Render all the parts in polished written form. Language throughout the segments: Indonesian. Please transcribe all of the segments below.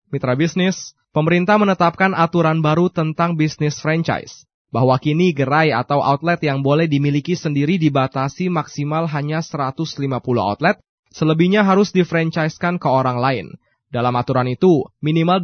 Mitra bisnis, pemerintah menetapkan aturan baru tentang bisnis franchise, bahwa kini gerai atau outlet yang boleh dimiliki sendiri dibatasi maksimal hanya 150 outlet, selebihnya harus difranchisekan ke orang lain. Dalam aturan itu, minimal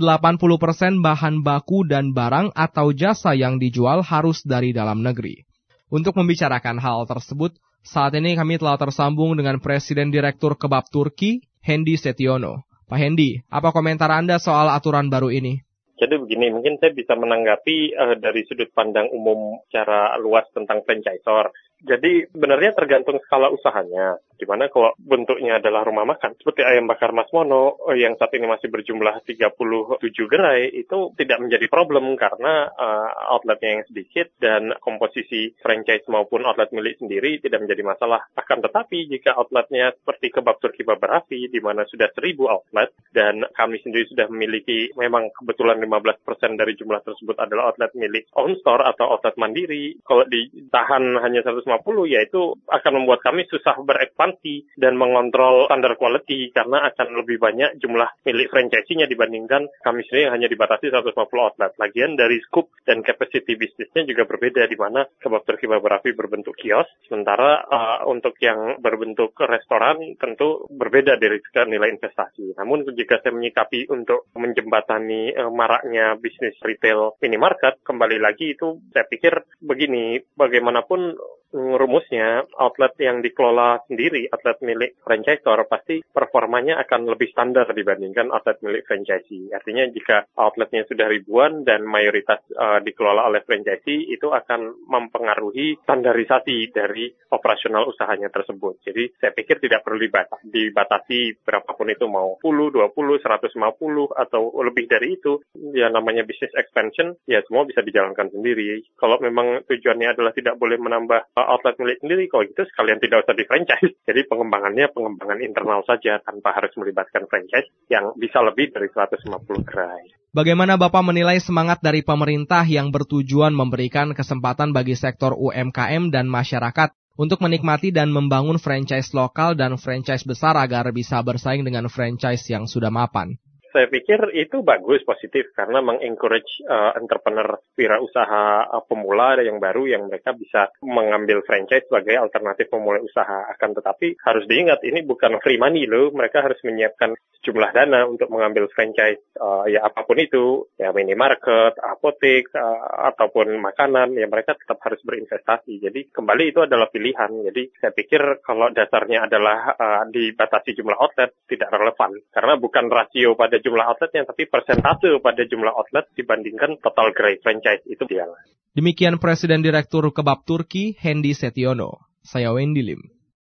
80% bahan baku dan barang atau jasa yang dijual harus dari dalam negeri. Untuk membicarakan hal tersebut, saat ini kami telah tersambung dengan Presiden Direktur Kebab Turki, Hendy Setiono. Pak Hendy, apa komentar Anda soal aturan baru ini? Jadi begini, mungkin saya bisa menanggapi dari sudut pandang umum secara luas tentang franchisor. Jadi sebenarnya tergantung skala usahanya. Di mana kalau bentuknya adalah rumah makan, seperti Ayam Bakar Mas Mono, yang saat ini masih berjumlah 37 gerai, itu tidak menjadi problem karena outletnya yang sedikit dan komposisi franchise maupun outlet milik sendiri tidak menjadi masalah. Akan tetapi jika outletnya seperti Kebab Turki Babarafi, di mana sudah 1.000 outlet, dan kami sendiri sudah memiliki, memang kebetulan 15% dari jumlah tersebut adalah outlet milik own store atau outlet mandiri, kalau ditahan hanya 150, yaitu akan membuat kami susah berekspansi dan mengontrol standar quality karena akan lebih banyak jumlah milik franchisee-nya dibandingkan kami sendiri yang hanya dibatasi 150 outlet. Lagian dari scope dan capacity bisnisnya juga berbeda, di mana Kebab Turki Babarafi berbentuk kios, sementara untuk yang berbentuk restoran tentu berbeda dari nilai investasi. Namun jika saya menyikapi untuk menjembatani maraknya bisnis retail minimarket, kembali lagi itu saya pikir begini, bagaimanapun rumusnya, outlet yang dikelola sendiri, outlet milik franchisor, pasti performanya akan lebih standar dibandingkan outlet milik franchisee. Artinya jika outletnya sudah ribuan dan mayoritas dikelola oleh franchisee, itu akan mempengaruhi standarisasi dari operasional usahanya tersebut. Jadi saya pikir tidak perlu dibatasi berapapun itu, mau 10, 20, 150, atau lebih dari itu. Ya namanya business expansion, ya semua bisa dijalankan sendiri. Kalau memang tujuannya adalah tidak boleh menambah outlet milik sendiri, kalau gitu sekalian tidak usah di-franchise. Jadi pengembangan internal saja tanpa harus melibatkan franchise yang bisa lebih dari 150 gerai. Bagaimana Bapak menilai semangat dari pemerintah yang bertujuan memberikan kesempatan bagi sektor UMKM dan masyarakat untuk menikmati dan membangun franchise lokal dan franchise besar agar bisa bersaing dengan franchise yang sudah mapan? Saya pikir itu bagus, positif, karena mengencourage entrepreneur wirausaha pemula yang baru yang mereka bisa mengambil franchise sebagai alternatif memulai usaha. Akan tetapi harus diingat, ini bukan free money loh, mereka harus menyiapkan sejumlah dana untuk mengambil franchise, ya apapun itu, ya minimarket, apotek, ataupun makanan, ya mereka tetap harus berinvestasi. Jadi kembali itu adalah pilihan. Jadi saya pikir kalau dasarnya adalah dibatasi jumlah outlet, tidak relevan, karena bukan rasio pada jumlah outletnya, tapi persentase pada jumlah outlet dibandingkan total gerai franchise, itu dia. Demikian Presiden Direktur Kebab Turki, Hendy Setiono. Saya Wendy Lim.